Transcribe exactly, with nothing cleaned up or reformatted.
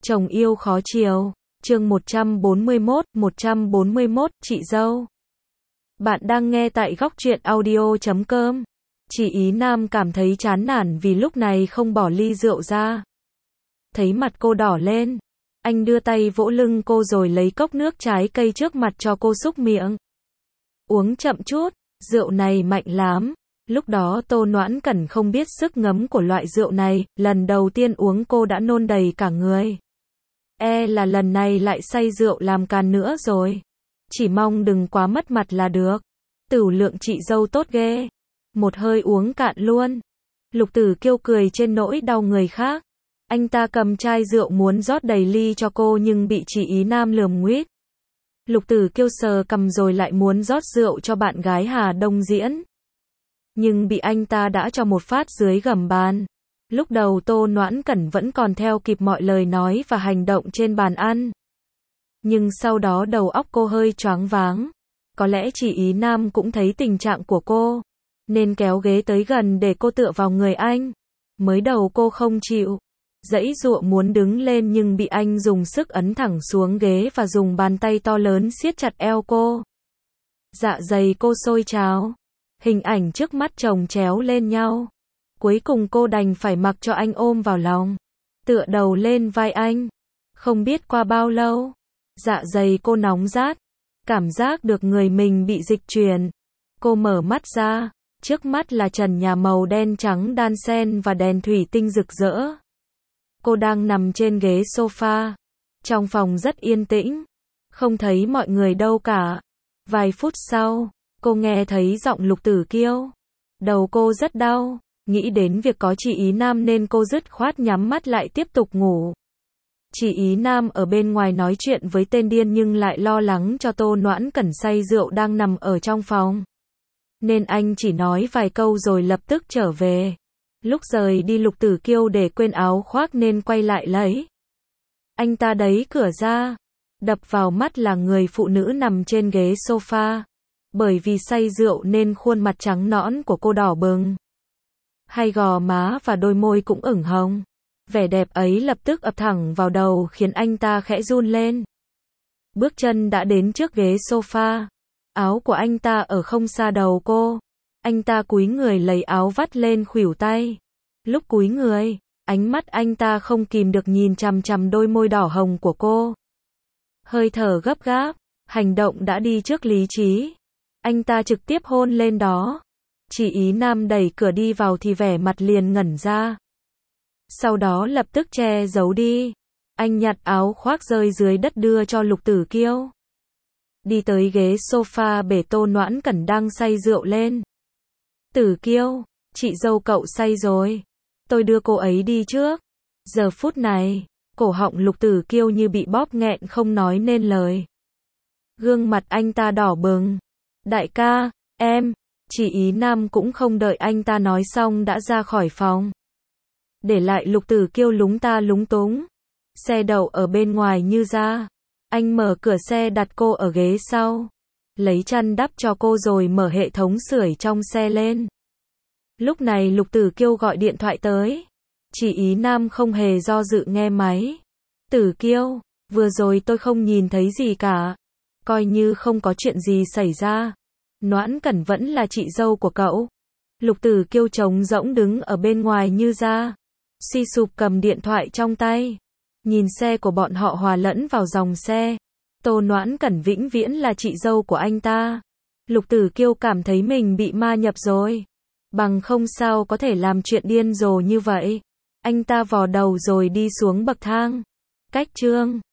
Chồng yêu khó chiều. Chương một trăm bốn mươi mốt, một trăm bốn mươi mốt, chị dâu. Bạn đang nghe tại góc truyện audio chấm com. Chị Ý Nam cảm thấy chán nản vì lúc này không bỏ ly rượu ra. Thấy mặt cô đỏ lên, anh đưa tay vỗ lưng cô rồi lấy cốc nước trái cây trước mặt cho cô xúc miệng. Uống chậm chút, rượu này mạnh lắm. Lúc đó Tô Noãn Cẩn không biết sức ngấm của loại rượu này, lần đầu tiên uống cô đã nôn đầy cả người. E là lần này lại say rượu làm càn nữa rồi. Chỉ mong đừng quá mất mặt là được. Tửu lượng chị dâu tốt ghê. Một hơi uống cạn luôn. Lục Tử Kiêu cười trên nỗi đau người khác. Anh ta cầm chai rượu muốn rót đầy ly cho cô nhưng bị chị Ý Nam lườm nguýt. Lục Tử Kiêu sờ cằm rồi lại muốn rót rượu cho bạn gái Hà Đông Diễn. Nhưng bị anh ta đã cho một phát dưới gầm bàn. Lúc đầu Tô Noãn Cẩn vẫn còn theo kịp mọi lời nói và hành động trên bàn ăn. Nhưng sau đó đầu óc cô hơi choáng váng. Có lẽ chị Ý Nam cũng thấy tình trạng của cô, nên kéo ghế tới gần để cô tựa vào người anh. Mới đầu cô không chịu, giãy giụa muốn đứng lên nhưng bị anh dùng sức ấn thẳng xuống ghế và dùng bàn tay to lớn siết chặt eo cô. Dạ dày cô sôi trào. Hình ảnh trước mắt chồng chéo lên nhau. Cuối cùng cô đành phải mặc cho anh ôm vào lòng, tựa đầu lên vai anh. Không biết qua bao lâu, dạ dày cô nóng rát, cảm giác được người mình bị dịch chuyển. Cô mở mắt ra, trước mắt là trần nhà màu đen trắng đan xen và đèn thủy tinh rực rỡ. Cô đang nằm trên ghế sofa. Trong phòng rất yên tĩnh, không thấy mọi người đâu cả. Vài phút sau, cô nghe thấy giọng Lục Tử Kiêu. Đầu cô rất đau. Nghĩ đến việc có chị Ý Nam nên cô dứt khoát nhắm mắt lại tiếp tục ngủ. Chị Ý Nam ở bên ngoài nói chuyện với tên điên nhưng lại lo lắng cho Tô Noãn Cẩn say rượu đang nằm ở trong phòng. Nên anh chỉ nói vài câu rồi lập tức trở về. Lúc rời đi Lục Tử Kiêu để quên áo khoác nên quay lại lấy. Anh ta đẩy cửa ra. Đập vào mắt là người phụ nữ nằm trên ghế sofa. Bởi vì say rượu nên khuôn mặt trắng nõn của cô đỏ bừng. Hai gò má và đôi môi cũng ửng hồng. Vẻ đẹp ấy lập tức ập thẳng vào đầu khiến anh ta khẽ run lên. Bước chân đã đến trước ghế sofa. Áo của anh ta ở không xa đầu cô. Anh ta cúi người lấy áo vắt lên khuỷu tay. Lúc cúi người, ánh mắt anh ta không kìm được nhìn chằm chằm đôi môi đỏ hồng của cô. Hơi thở gấp gáp, hành động đã đi trước lý trí. Anh ta trực tiếp hôn lên đó. Chị Ý Nam đẩy cửa đi vào thì vẻ mặt liền ngẩn ra. Sau đó lập tức che giấu đi. Anh nhặt áo khoác rơi dưới đất đưa cho Lục Tử Kiêu. Đi tới ghế sofa bể Tô Noãn Cẩn đang say rượu lên. Tử Kiêu, chị dâu cậu say rồi. Tôi đưa cô ấy đi trước. Giờ phút này, cổ họng Lục Tử Kiêu như bị bóp nghẹn không nói nên lời. Gương mặt anh ta đỏ bừng. Đại ca, em. Chị Ý Nam cũng không đợi anh ta nói xong đã ra khỏi phòng. Để lại Lục Tử Kiêu lúng ta lúng túng. Xe đậu ở bên ngoài như ra. Anh mở cửa xe đặt cô ở ghế sau. Lấy chăn đắp cho cô rồi mở hệ thống sưởi trong xe lên. Lúc này Lục Tử Kiêu gọi điện thoại tới. Chị Ý Nam không hề do dự nghe máy. Tử Kiêu, vừa rồi tôi không nhìn thấy gì cả. Coi như không có chuyện gì xảy ra. Noãn Cẩn vẫn là chị dâu của cậu. Lục Tử Kiêu trống rỗng đứng ở bên ngoài như ra. Suy sụp cầm điện thoại trong tay. Nhìn xe của bọn họ hòa lẫn vào dòng xe. Tô Noãn Cẩn vĩnh viễn là chị dâu của anh ta. Lục Tử Kiêu cảm thấy mình bị ma nhập rồi. Bằng không sao có thể làm chuyện điên rồ như vậy. Anh ta vò đầu rồi đi xuống bậc thang. Cách chương